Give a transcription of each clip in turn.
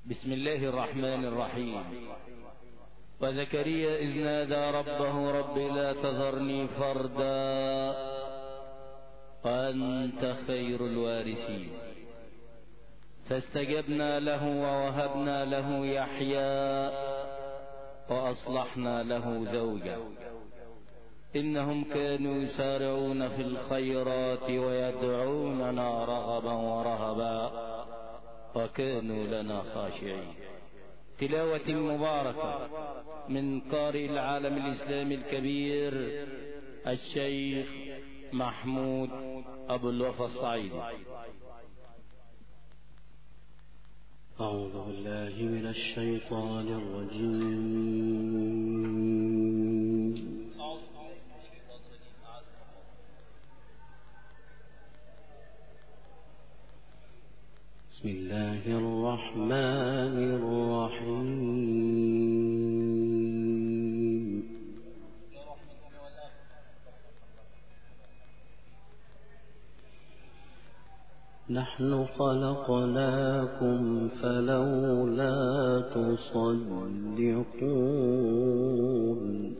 بسم الله الرحمن الرحيم. وزكريا إذ نادى ربه رب لا تذرني فردا وأنت خير الوارثين، فاستجبنا له ووهبنا له يحيى وأصلحنا له زوجه إنهم كانوا يسارعون في الخيرات ويدعوننا رغبا ورهبا وكانوا لنا خاشعين. تلاوة مباركة من قارئ العالم الإسلامي الكبير الشيخ محمود أبو الوفا الصعيدي. أعوذ بالله من الشيطان الرجيم. بسم الله الرحمن الرحيم. نحن خلقناكم فلولا تصدقون.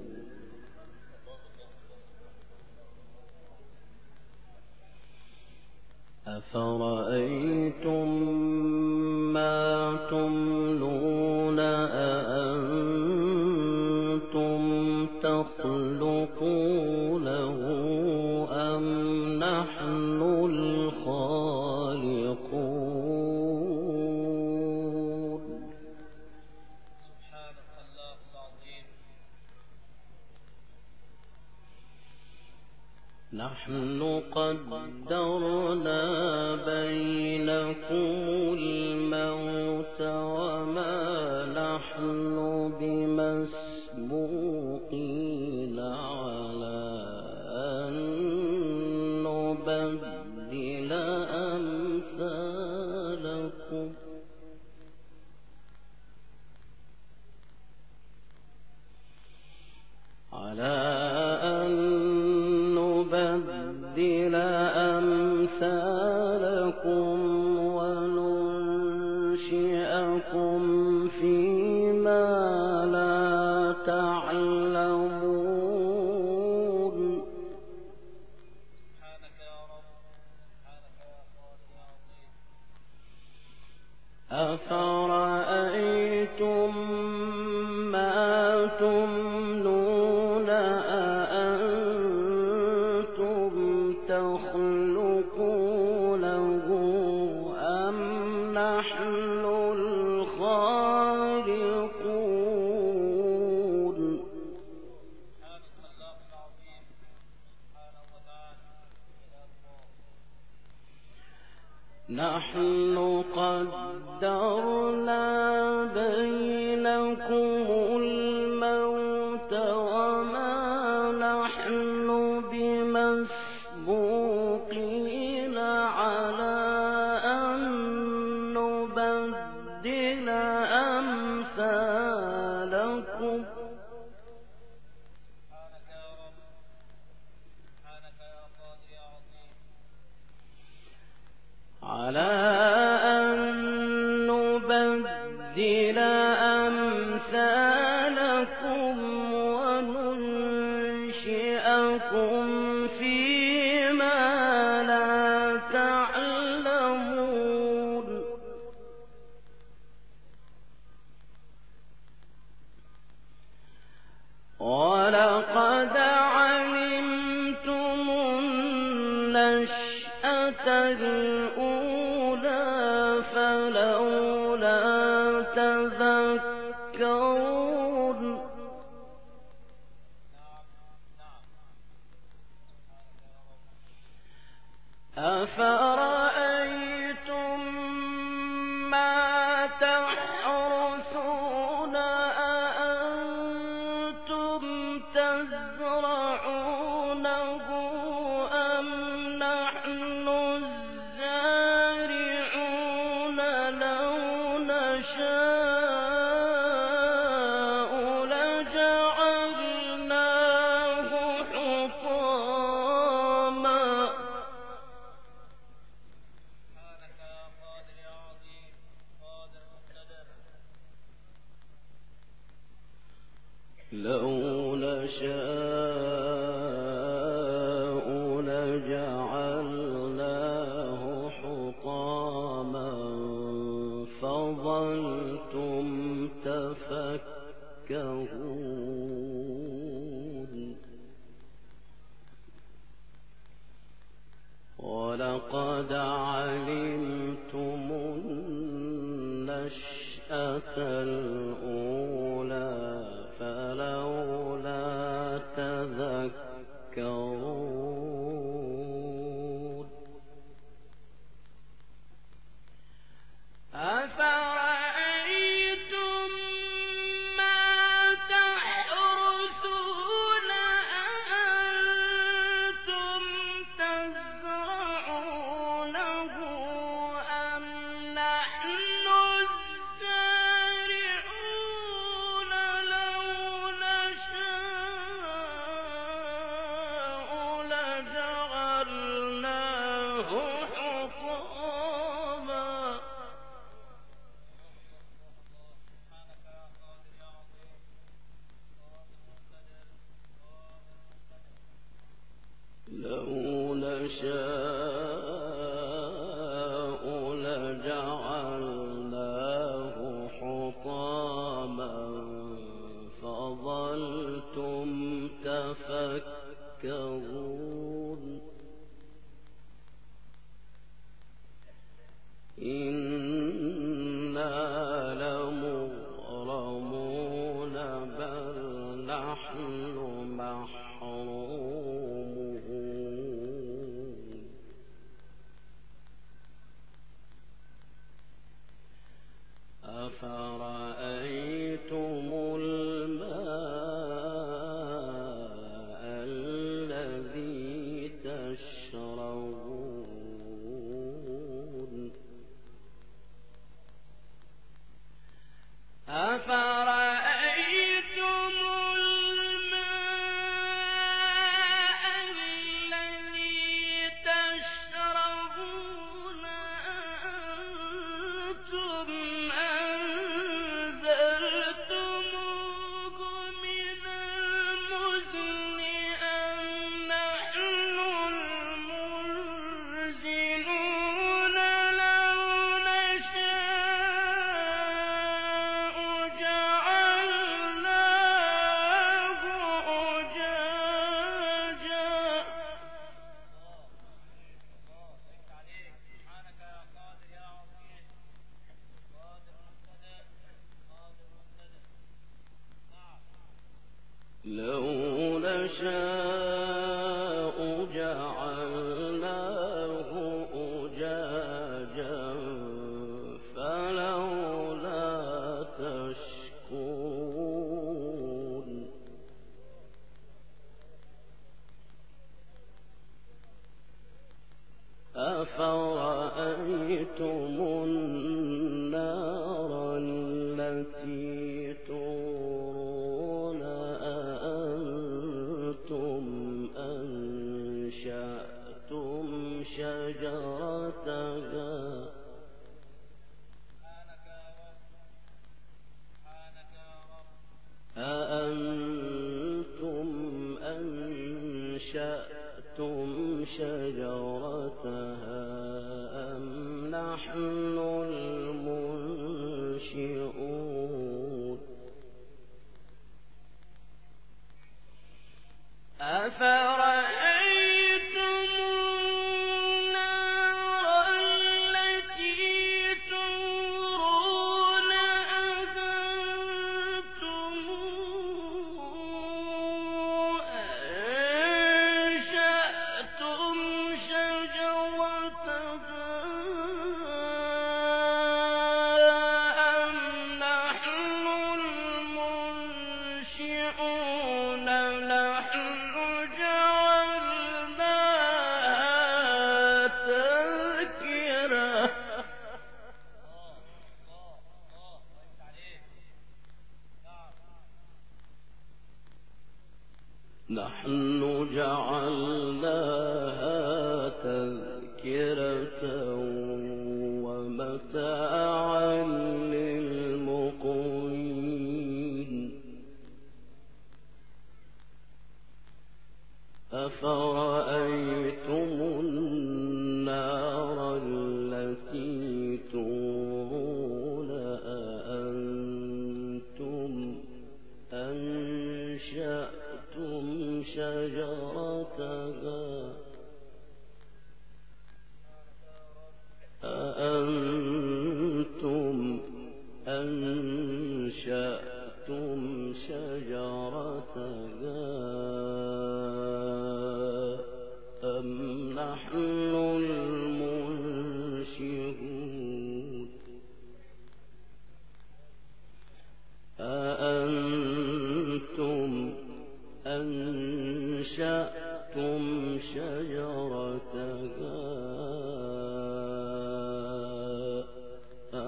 أفرأيتم ما تمنون أأنتم تخلقونه أم نحن الخالقون؟ سبحانك الله العظيم. نحن قدرنا بينكم الموت وما نحن بمسبوقين على أن نبدل أمثالكم وننشئكم فيما لا تعلمون. سبحانك يا رب، سبحانك يا قادر يا عظيم. أفرأيتم ما تمنون أأنتم تخلقونه أم نحن الخالقون؟ سبحانك الله العظيم سبحانه وتعالى. نحن قدرنا بينكم الموت وما نحن بمسبوقين على أن نبدل أمثالكم سبحانك يا رب، سبحانك يا قادر يا عظيم. على أن نبدل أمثالكم وننشئكم فيما لا تعلمون. ولقد علمتم النشأة الأولى فلولا تذكرون. أفرأيتم ما تحرثون أأنتم تزرعونه أم نحن الزارعون لو نشاء لجعلناه حطاما سبحانك يا قادر يا عظيم، قادر مقتدر. فظلتم تفكرون ولقد علمتم النشأة الأولى فلولا تذكرون أفرأيتم ما تحرثون أأنتم تزرعونه أم نحن الزارعون لو نشاء لجعلناه حطاما سبحانك يا قادر يا عظيم قادر مقتدر قادر مقتدر لو نشاء لجعلناه حطاما فظلتم تفكرون إنا لمغرمون بل نحن محرومون أفرأيتم الماء الذي تشربون أفرأيتم الماء الذي تشربون أأنتم أنزلتموه من المزن أم نحن المنزلون لو نشاء جعلناه أجاجا الله ضحك عليك سبحانك يا قادر يا عظيم قادر مقتدر قادر مقتدر نعم لو نشاء جعلناه أجاجا فلولا تشكرون أفرأيتم النار التي تورون أأنتم أنشأتم شجرتها سبحانك يا رب سبحانك يا رب أأنتم أنشأتم شجرتها أم نحن المنشئون أفرأيتم النار التي تورون أأنتم أنشأتم شجرتها أم نحن المنشئون نحن جعلناها تذكرة الله ضحك عليك نعم نحن جعلناها تذكرة ومتاعا للمقوين أفرأيتم النار التي تورون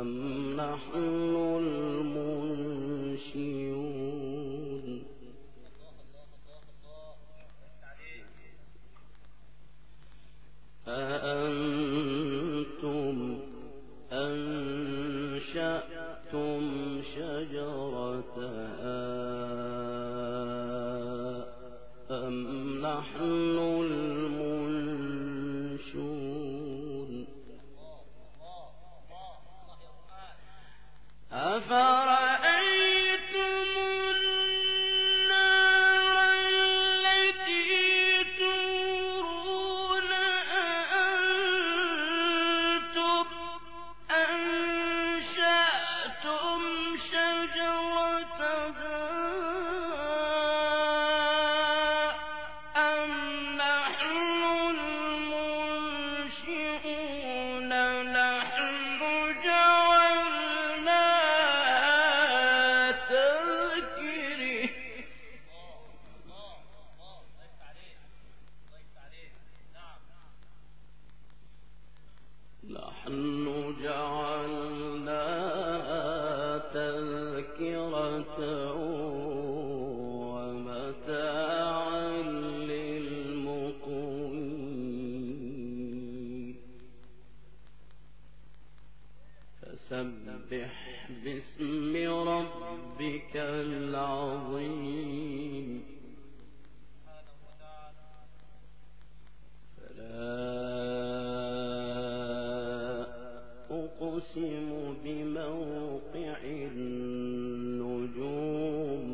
أم نحن المنشئون أأنتم أنشأتم شجرتها أم نحن المنشئون أفرأيتم النار التي تورون أأنتم أنشأتم شجرتها أم نحن المنشئون نحن جعلناها تذكرة ومتاعا للمقوين فسبح باسم ربك العظيم فلا أقسم بموقع النجوم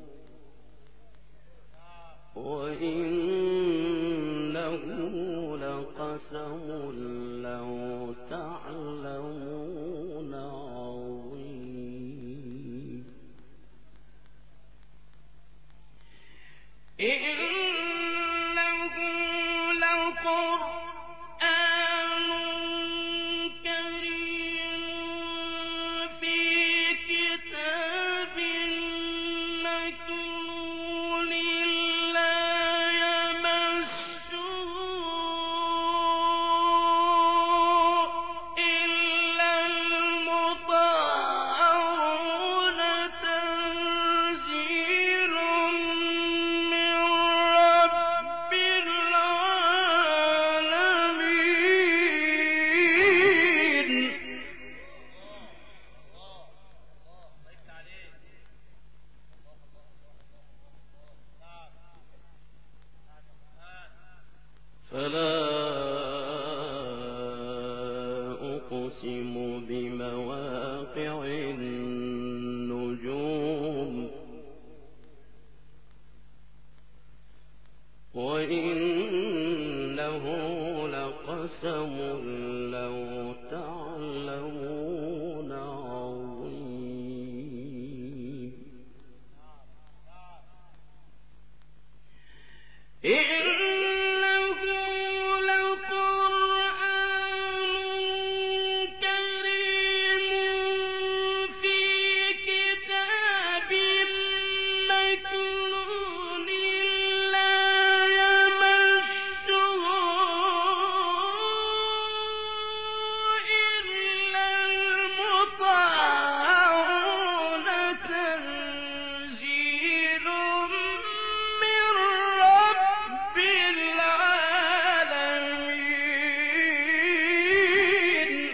وإنه لقسم لو تعلمون عظيم إنه لقرآن كريم في كتاب مكنون لا يمسه إلا المطهرون تنزيل من رب العالمين فلا أقسم بمواقع النجوم وإنه لقسم لو تعلمون عظيم إنه لقرآن كريم في كتاب مكنون لا يمسه إلا المطهرون تنزيل من رب العالمين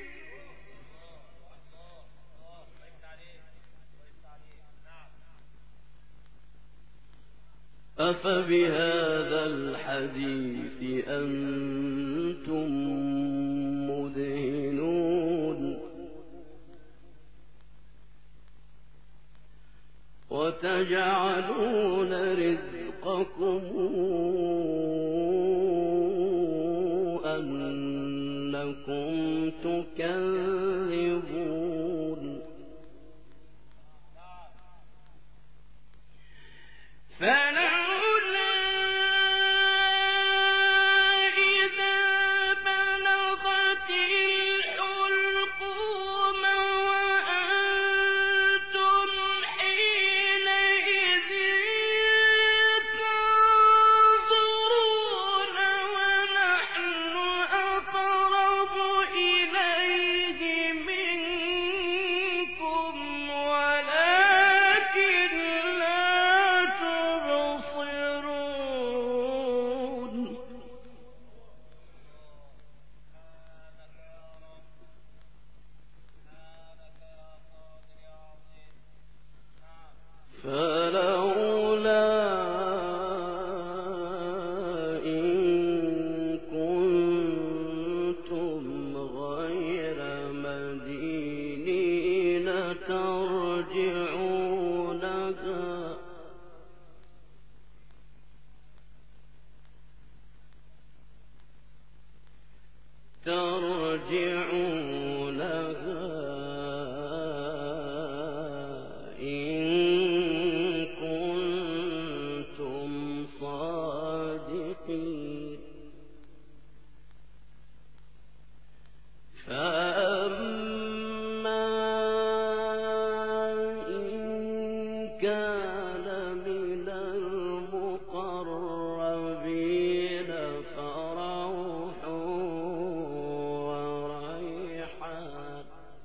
أفبهذا الحديث أنتم مدهنون وتجعلون رزقكم أنكم تكذبون فلولا إذا بلغت الحلقوم وأنتم حينئذ كان من المقربين فروح وريحان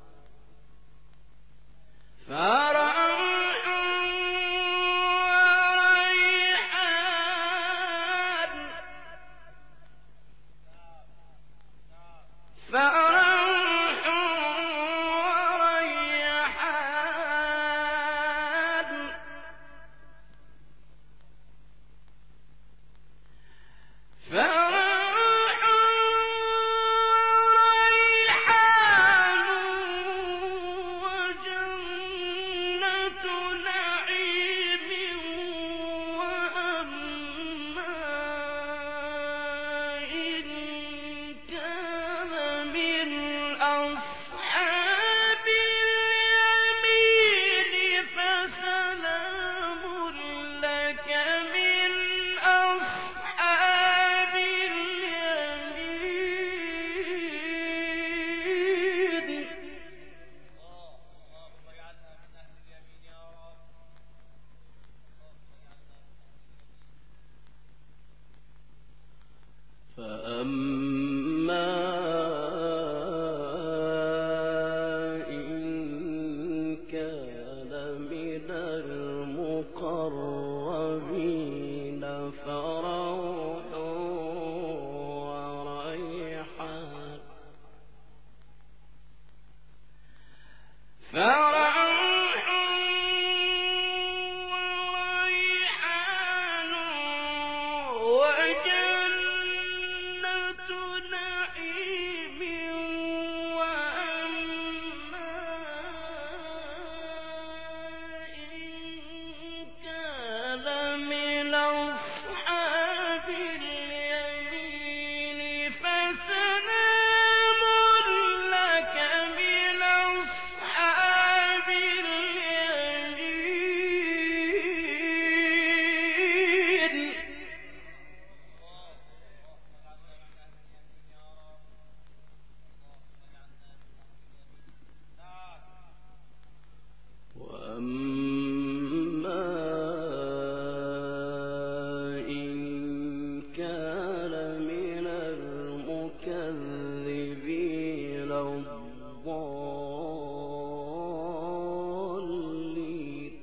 فأما إن كان من المقربين فروح وريحان وجنة نعيم وأما إن كان من أصحاب اليمين فسلام لك من أصحاب اليمين وأما إن كان من المكذبين الضالين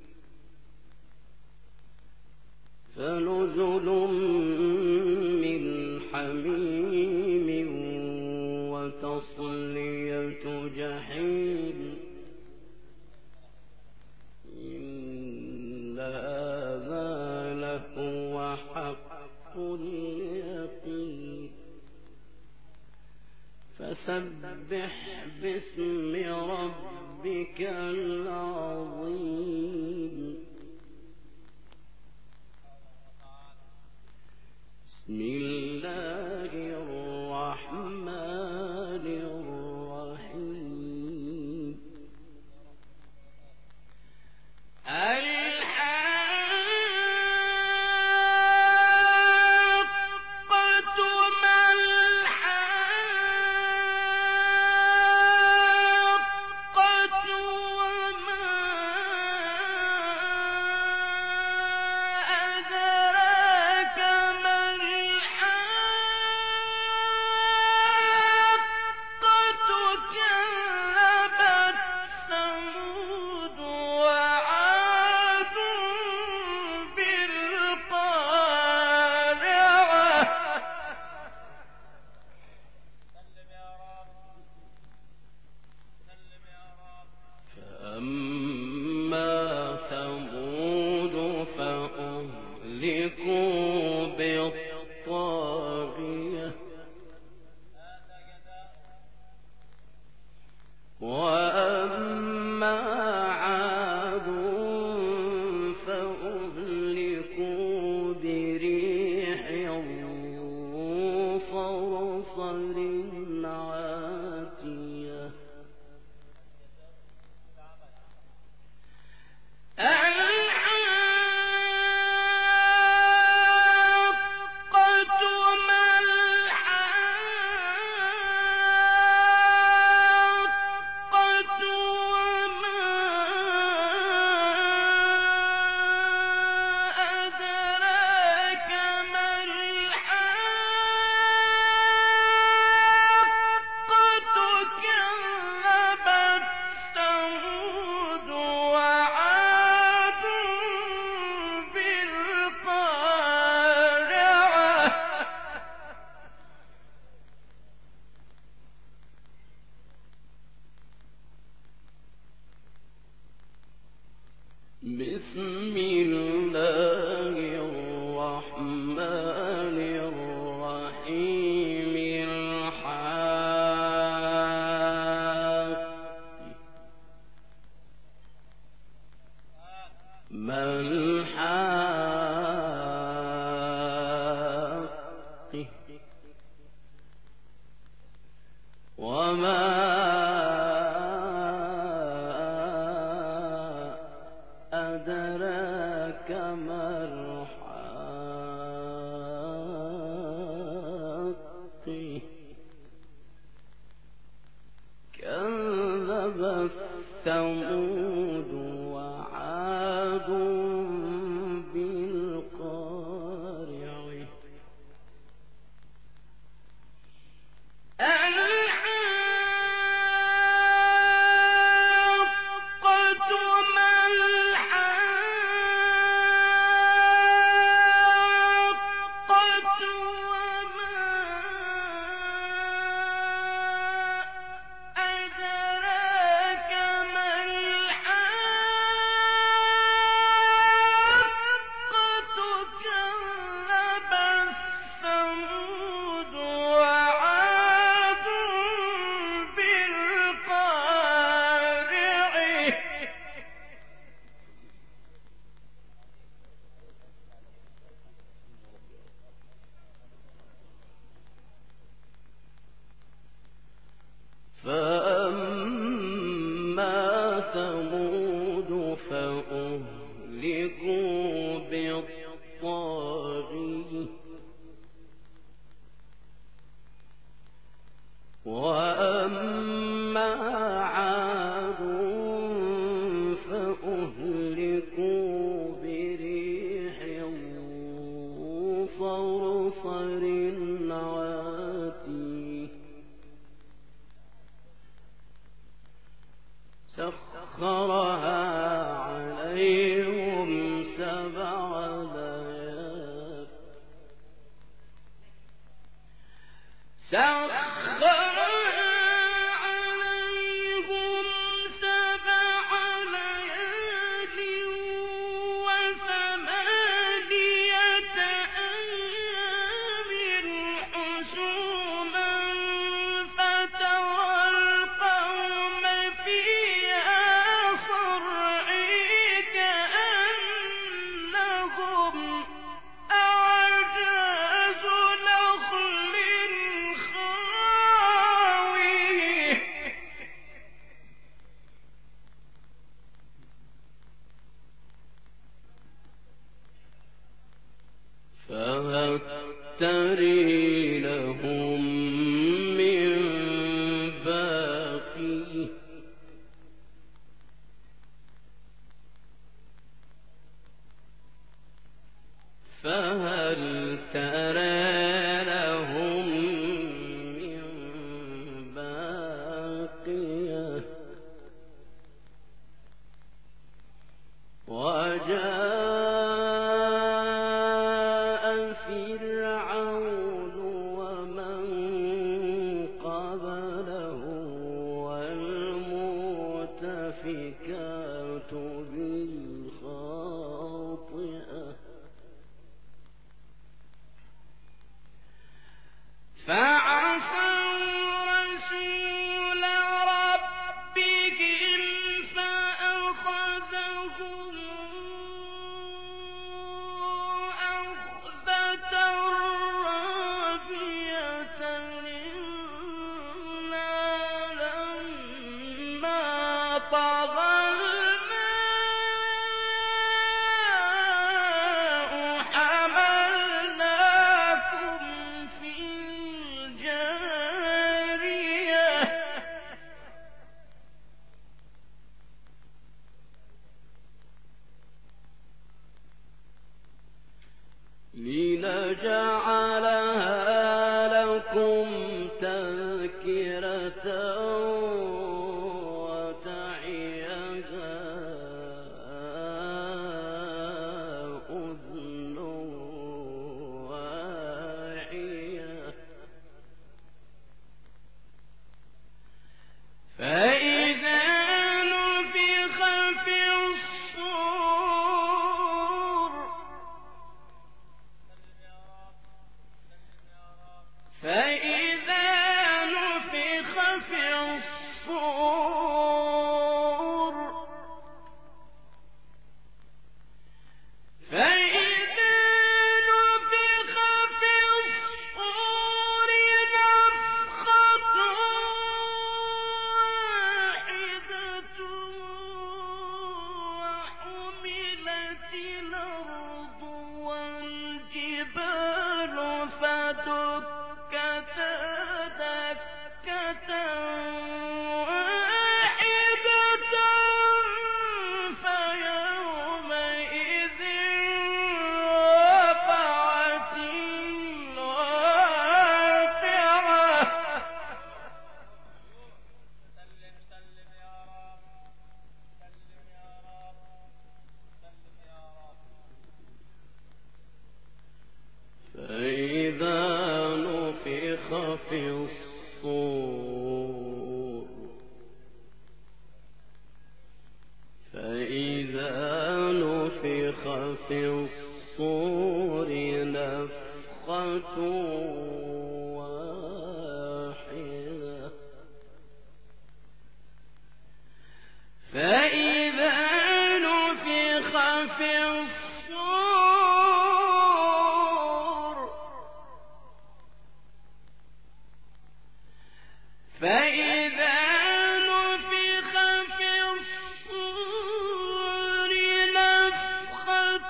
فنزل من حميم وتصلية جحيم إن هذا لهو حق اليقين فسبح باسم ربك العظيم بسم الله الرحمن الرحيم الحاقة ما الحاقة وما أدراك ما الحاقة بسم الله الرحمن الرحيم ما الحاقة وما أدراك ما الحاقة كذبت ثمود وعاد بالقارعة فأما ثمود فأهلكوا بالطاغية وأما عاد فأهلكوا بريح صرصر عاتيه سخرها عليهم 7 ليال و8 أيام حسوما فترى القوم فيها صرعى كأنهم أعجاز نخل خاوية فهل ترى لهم من باقية فهل ترى لهم من باقية وجاء فرعون ومن قبله والمؤتفكات بالخاطئة فعصوا رسول ربهم فأخذهم أخذة رابية إنا لما طغى الماء حملناكم في الجارية لنجعلها لكم تذكرة وتعيها أذن واعية فإذا نفخ في الصور في الصور نفخة واحدة فإذا نفخ في الصور فإذا نفخ في الصور نفخة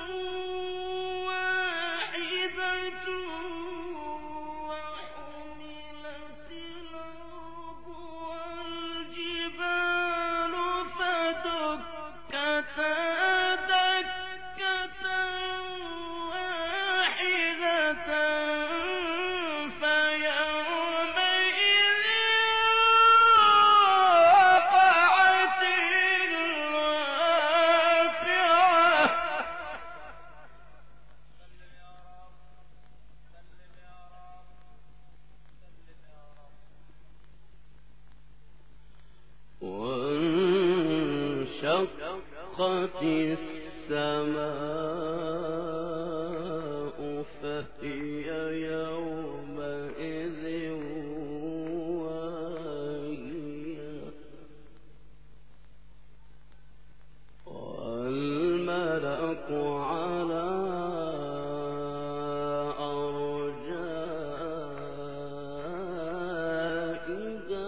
واحدة وحملت الأرض والجبال فدكتا دكة واحدة فيومئذ وقعت الواقعة سلم يا رب، سلم يا رب، سلم يا رب. وانشقت السماء فهي يومئذ واهية والملك على أرجائها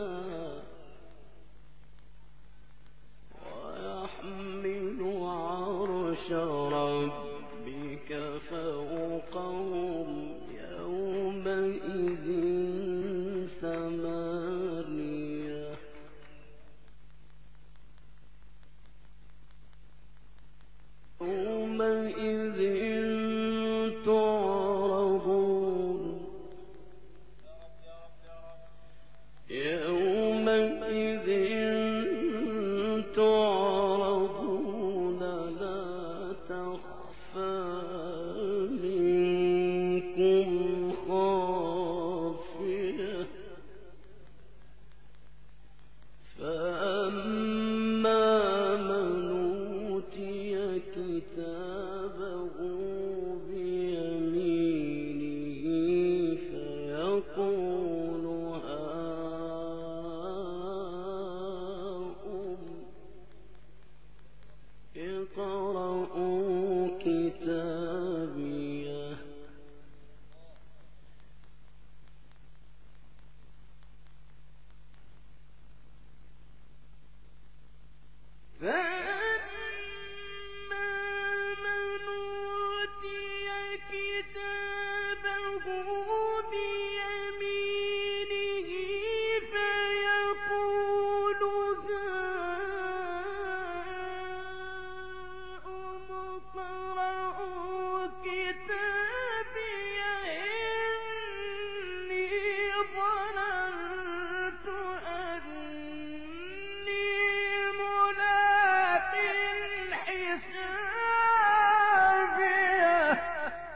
ويحمل عرش ربك فوقهم يومئذ ثمانية يومئذ تعرضون يومئذ تعرضون لا تخفى منكم خافية فأما من أوتي كتابه بيمينه فيقول هاؤم اقرءوا كتابيه فأما من أوتي كتابه بيمينه فيقول هاؤم اقرءوا كتابيه إني ظننت أني ملاق حسابيه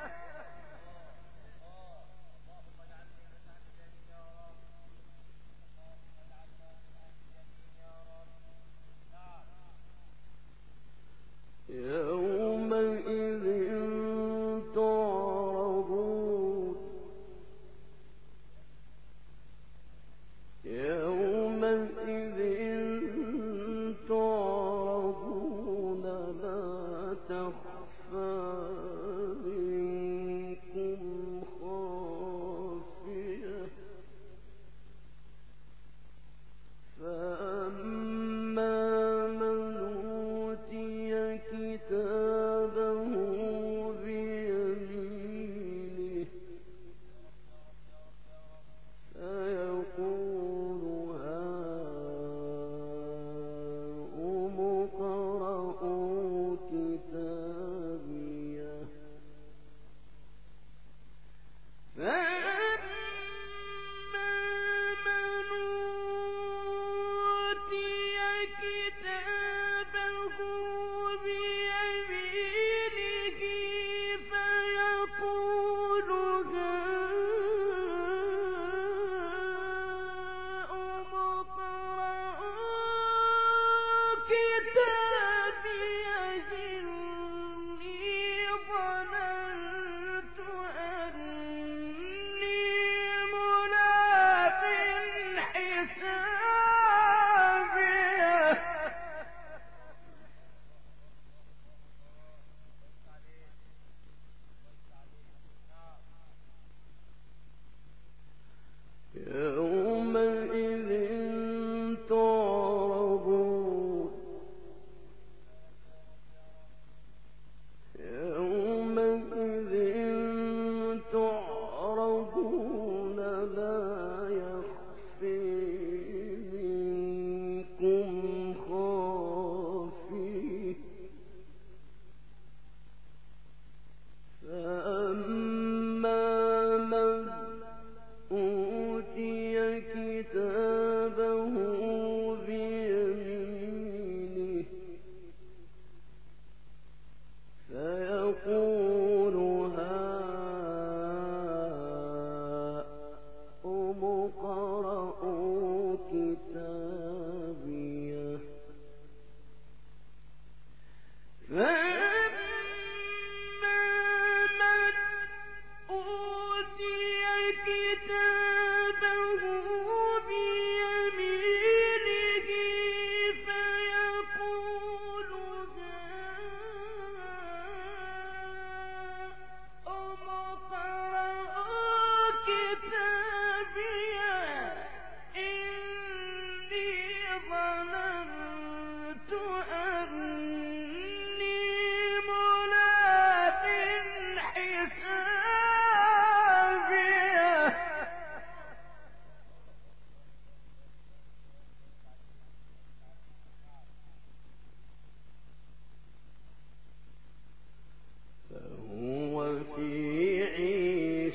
اللهم اجعلني من أهل اليمين يا رب، اللهم اجعلنا من أهل اليمين يا رب. نعم. يومئذ تعرضون يومئذ تعرضون لا تخفى منكم خافية فأما من أوتي كتابه بيمينه فيقول هاؤم اقرءوا كتابيه فأما من أوتي كتابه بيمينه فيقول هاؤم اقرءوا كتابيه إني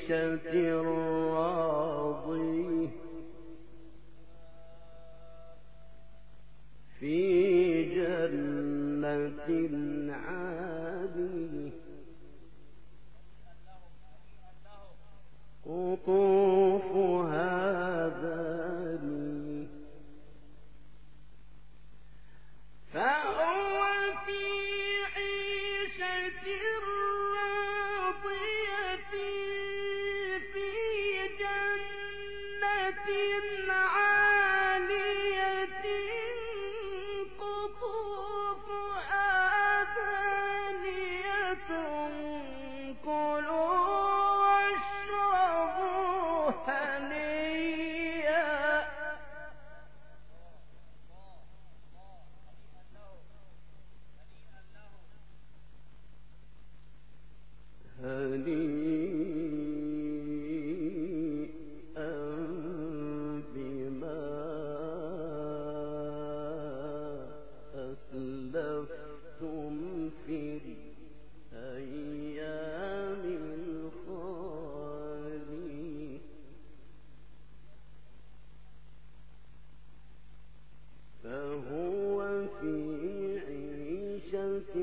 راضية في جنة عالية قطوفها دانية فهو في عيشة راضية في جنة عالية قطوفها دانية كلوا واشربوا هنيئا هنيئا بما أسلفتم في الأيام الخالية فهو في عيشة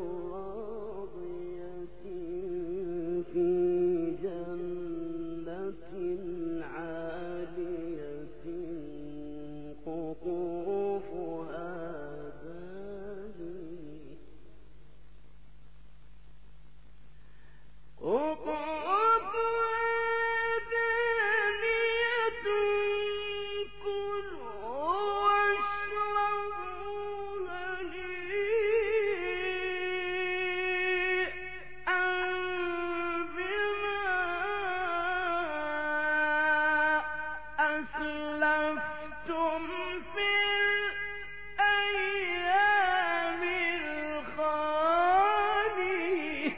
راضية في جنة عالية قطوفها دانية كلوا واشربوا هنيئا بما أسلفتم في الأيام الخالية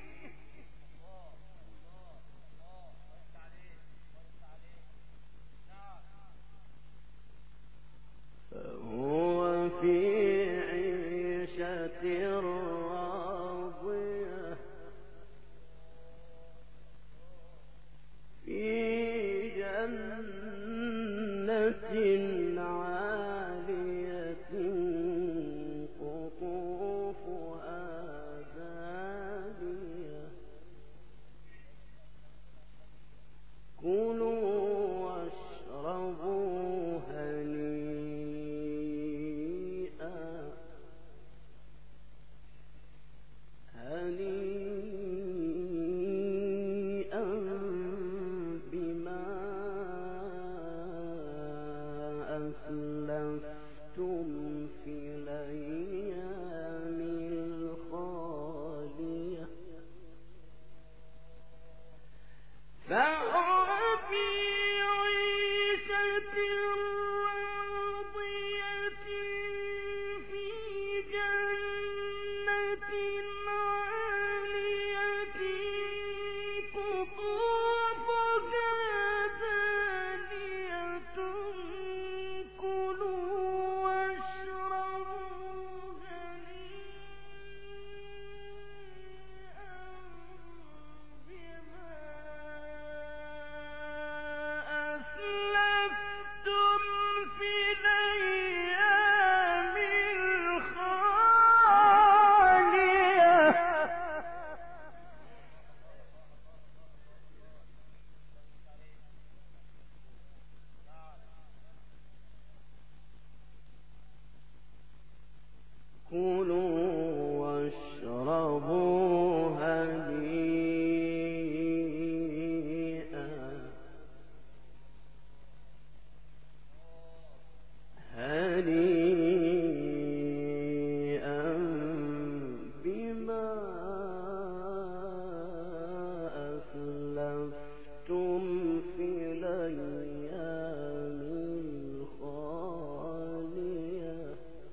فهو في عيشة راضية في جنة عالية قطوفها دانية كلوا واشربوا هنيئا بما أسلفتم في الأيام الخالية فهو في عيشة راضية في جنة عالية قطوفها دانية كلوا واشربوا هنيئا بما أسلفتم في الأيام الخالية كلوا واشربوا هنيئا بما أسلفتم في الأيام الخالية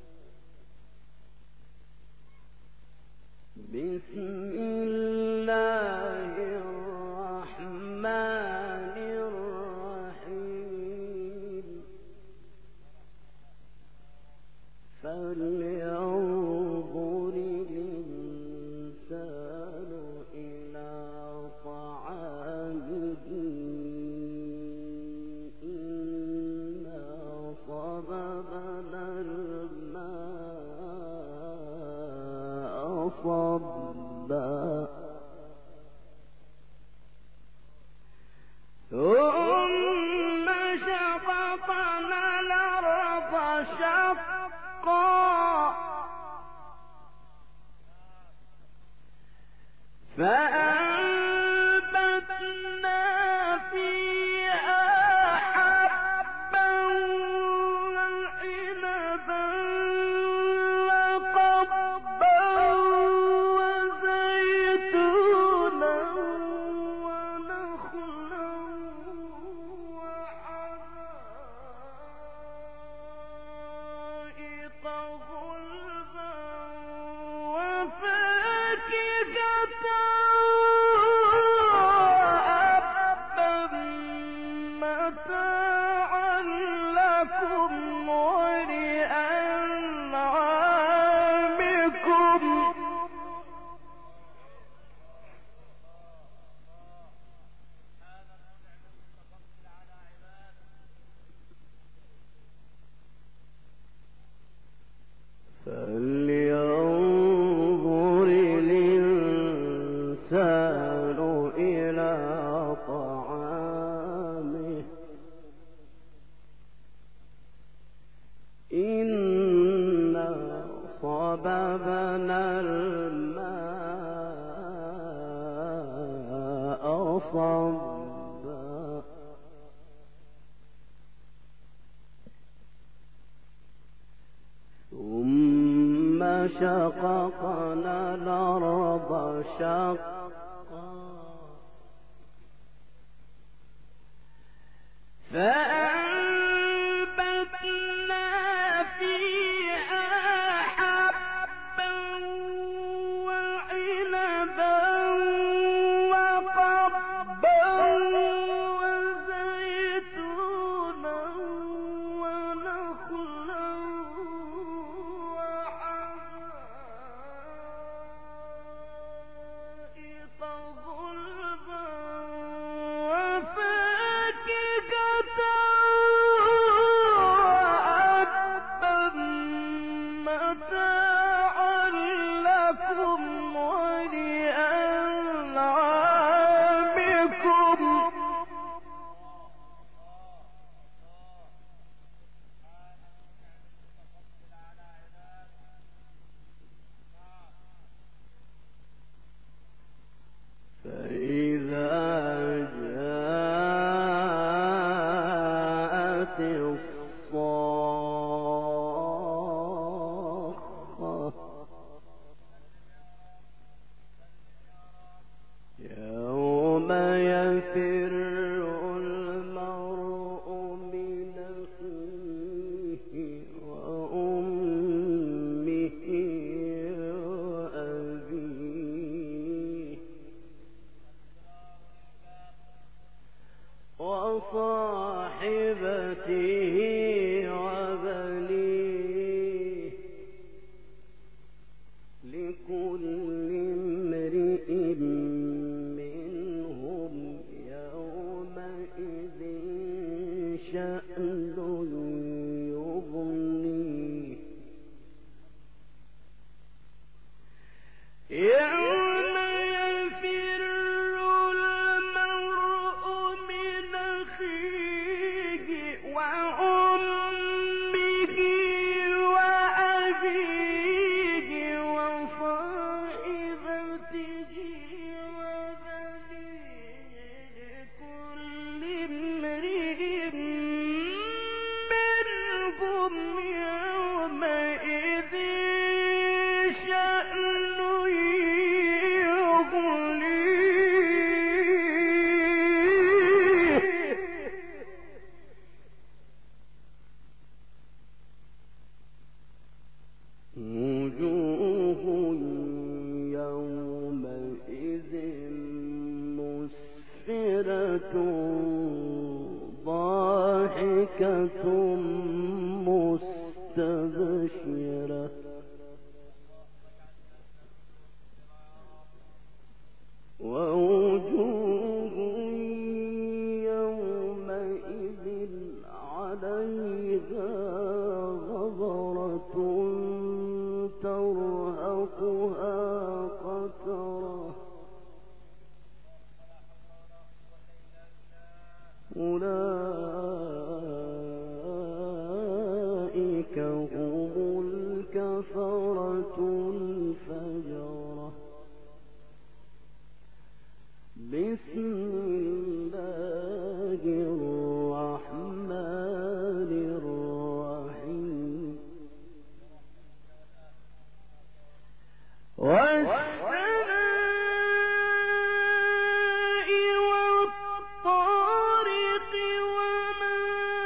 بسم الله الرحمن الرحيم فلينظر الإنسان إلى طعامه صبا ثم شققنا الأرض شقا فأنبتنا فيها حبا وعنبا وقضبا وزيتونا ونخلا وحدائق غلبا وفاكهة متاعا لكم ولأنعامكم فلينظر الإنسان إلى طعامه إنا صببنا الماء صبا ثم شققنا الأرض شقا فأنبتنا فيها حبا وعنبا وقضبا وزيتونا ونخلا وحدائق غلبا وفاكهة متاعا لكم ولأنعامكم فإذا جاءت الصاخة يوم يفر المرء من أخيه وأمه وأبيه وصاحبته وبنيه لكل امرئ منهم يومئذ شأن يغنيه يوم يفر المرء من أخيه وأمه وأبيه وصاحبته وبنيه لكل امرئ منهم يومئذ شأن وجوه يومئذ مسفرة ضاحكة مستبشرة ووجوه يومئذ عليها غبرة ترهقها الكفرة الفجرة بسم الله الرحمن الرحيم والسماء والطارق وما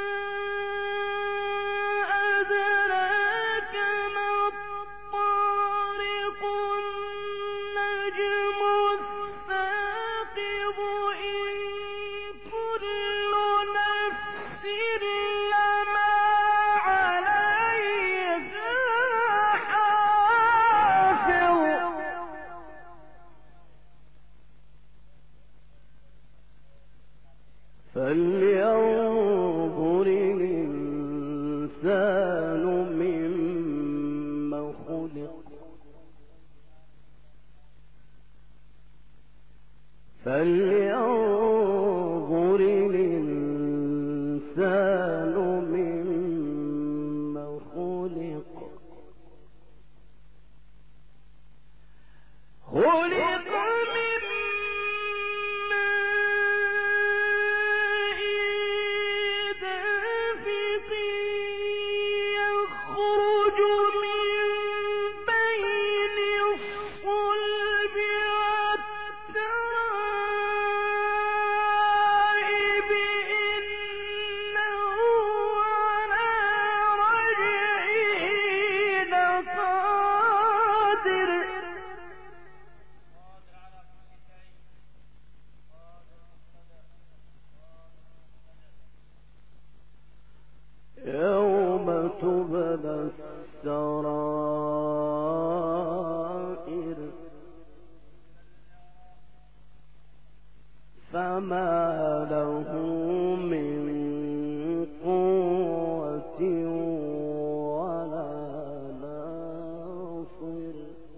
أدراك ما الطارق النجم الثاقب إن كل نفس لما عليها حافظ فلينظر الإنسان مما خلق فلينظر الإنسان مما خلق خلق من ماء دافق يخرج من بين الصلب والترائب إنه على رجعه لقادر يوم تبلى السرائر فما له من قوة ولا ناصر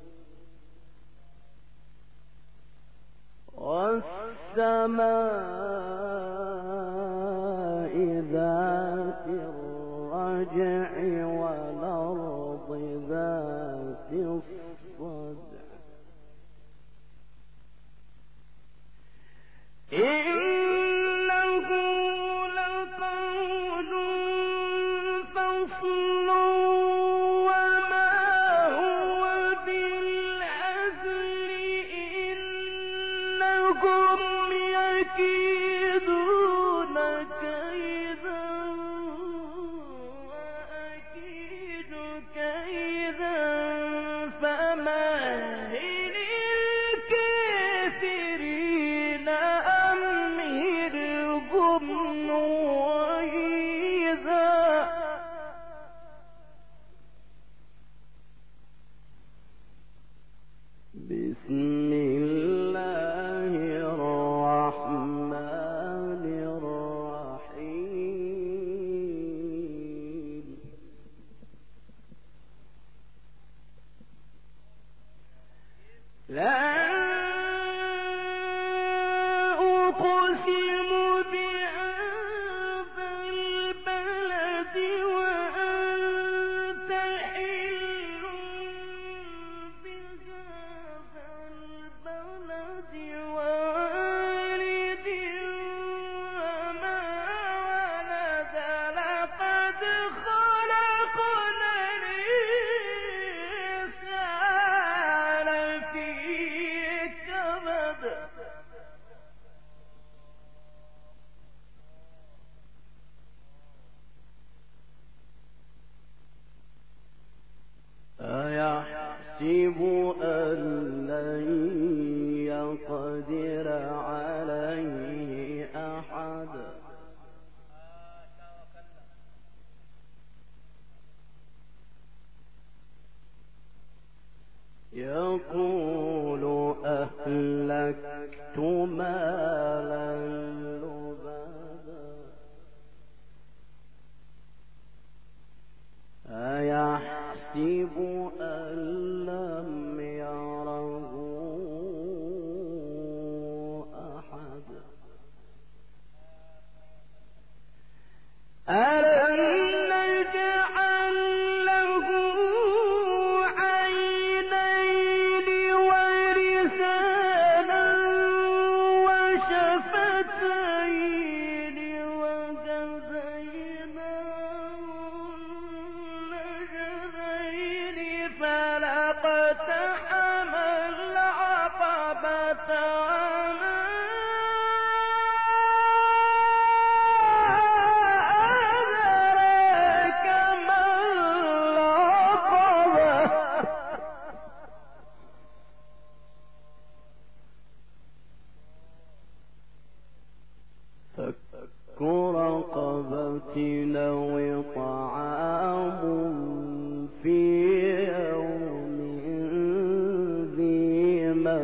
والسماء ذات الرجع والأرض ذات الصدع إنه لقول فصل وما هو بالهزل إنهم يكيدون كيدا وأكيد كيدا فمهل الكافرين أمهلهم رويدا بسم الله الرحمن الرحيم لا أقسم بهذا البلد وأنت حل بهذا البلد ووالد وما ولد لقد خلقنا الإنسان في كبد أيحسب أن لن يقدر عليه أحد يقول أهلكت مالا لبدا أيحسب أن لم يره أحد ألم نجعل له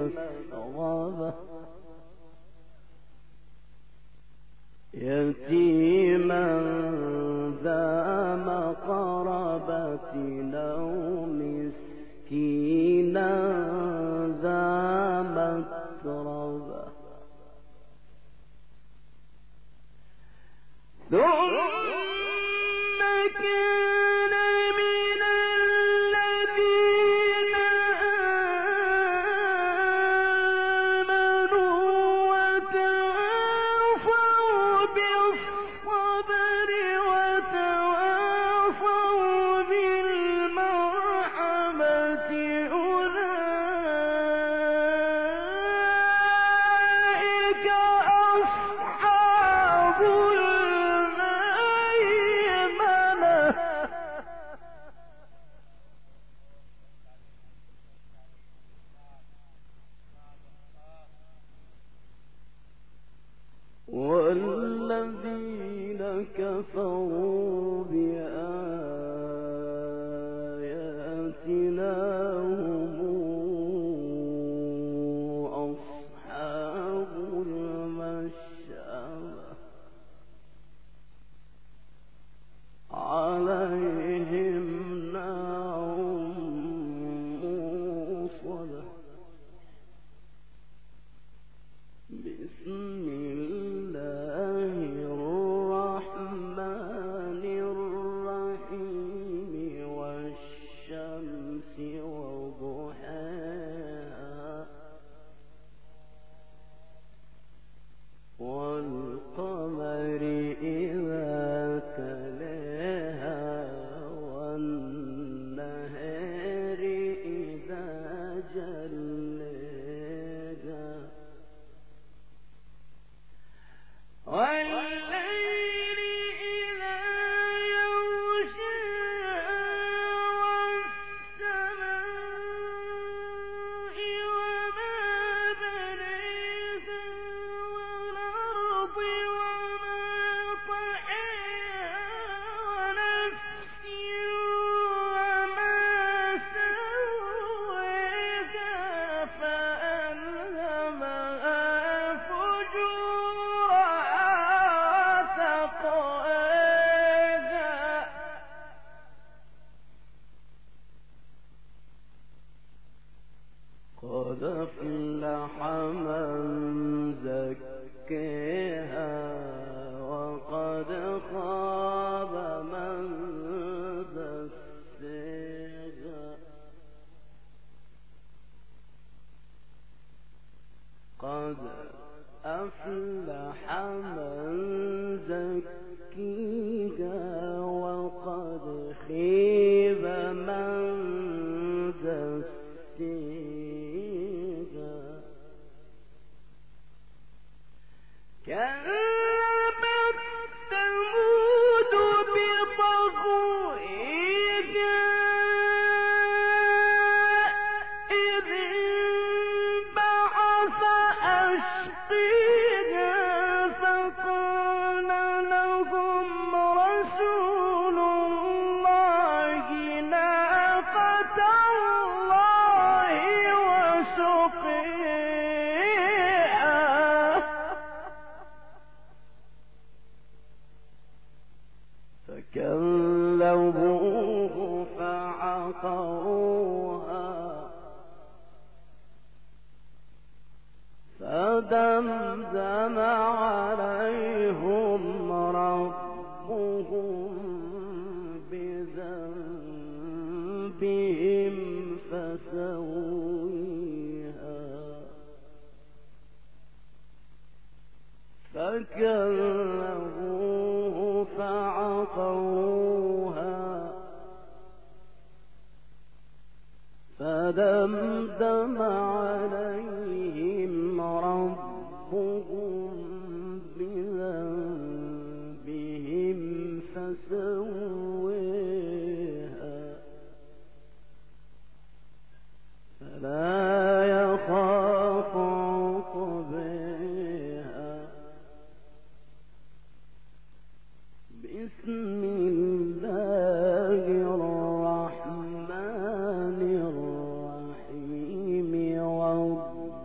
مسغبة يتيما ذا مقربة أو مسكينا ذا متربة ثم كان من الذين آمنوا وتواصوا بالصبر وتواصوا بالمرحمة أولئك أصحاب والذين كفروا بآياتنا هم أصحاب المشأمة عليهم نار موصدة بسم الله الرحمن الرحيم والشمس وضحاها والقمر إذا تلاها والنهار إذا جلاها والليل إذا يغشاها والسماء وما بنيها والأرض وما طحاها ونفس وما سواها فألهمها فجورها وتقواها قد أفلح من زكاها وقد خاب من دساها قد أفلح من زكيها وقد خيب من دسيها كذبت ثمود بطغويها إذ انبعث أشقيها فقال لهم رسول الله ناقة الله وسقيها فكذبوه فعقروها فدمدم عليهم ربهم بذنبهم فسويها فكذبوه فعقروها فدمدم عليهم ربهم بذنبهم فسويها فلا يخاف عقباها بسم الله الرحمن الرحيم والضحى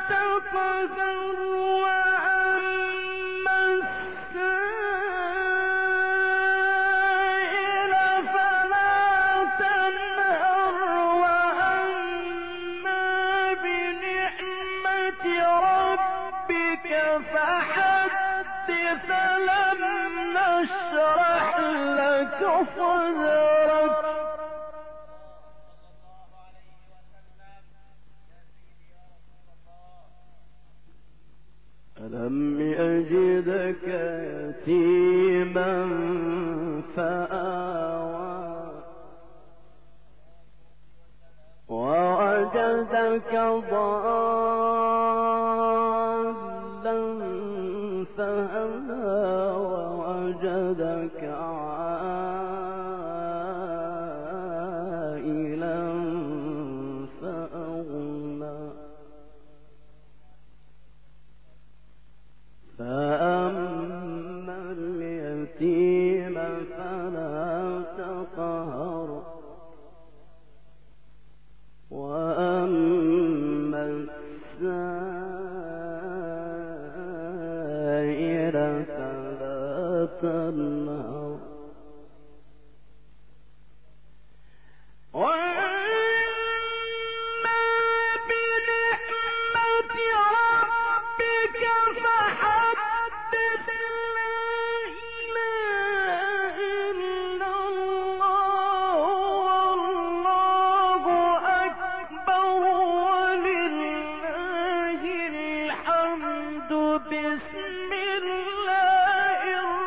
تقهر وأما السائل فلا تنهر وأما بنعمة ربك فحدث ألم نشرح لك صدرك ألم يجدك يتيما فآوى ووجدك ضالا فهدى ووجدك عائلا فأغنى فأما اليتيم فلا تقهر وأما السائل فلا تنهر وأما بنعمة ربك فحدث لا إله إلا الله والله أكبر ولله الحمد بسم الله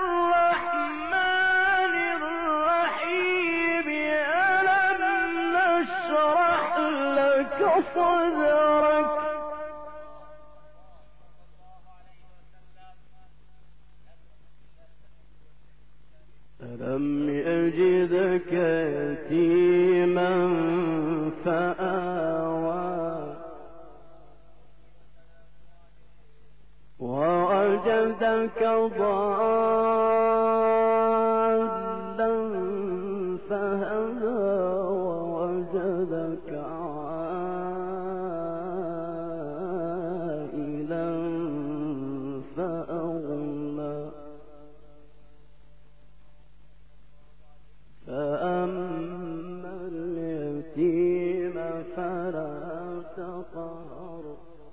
الرحمن الرحيم ألم نشرح لك صدرك ألم يجدك يتيما فآوى ووجدك ضالا فهدى ووجدك عائلا فأغنى فأما اليتيم فلا تقهر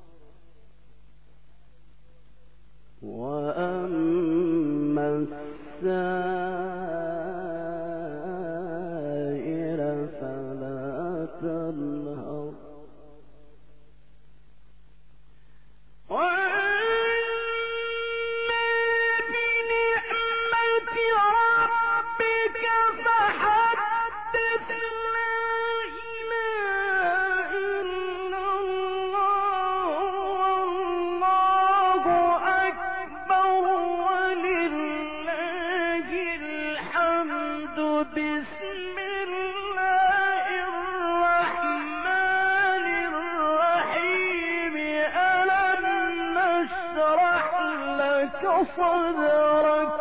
وأما السائل فلا تنهر وأما بنعمة ربك فحدث لا إله إلا الله والله أكبر ولله الحمد بسم الله الرحمن الرحيم ألم نشرح لك صدرك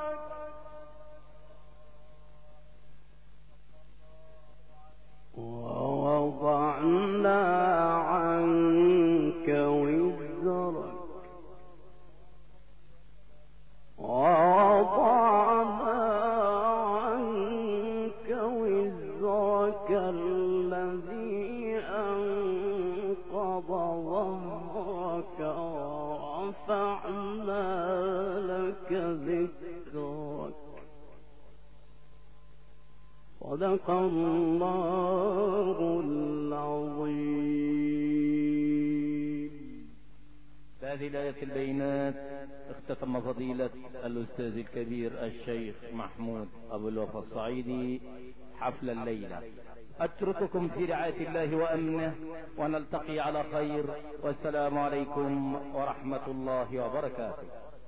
ووضعنا عنك وزرك الذي أنقض ظهرك ورفعنا لك ذكرك صدق الله العظيم. بهذه الآية البينات اختتم فضيلة الأستاذ الكبير الشيخ محمود أبو الوفا الصعيدي حفل الليلة. أترككم في رعاية الله وأمنه ونلتقي على خير، والسلام عليكم ورحمة الله وبركاته.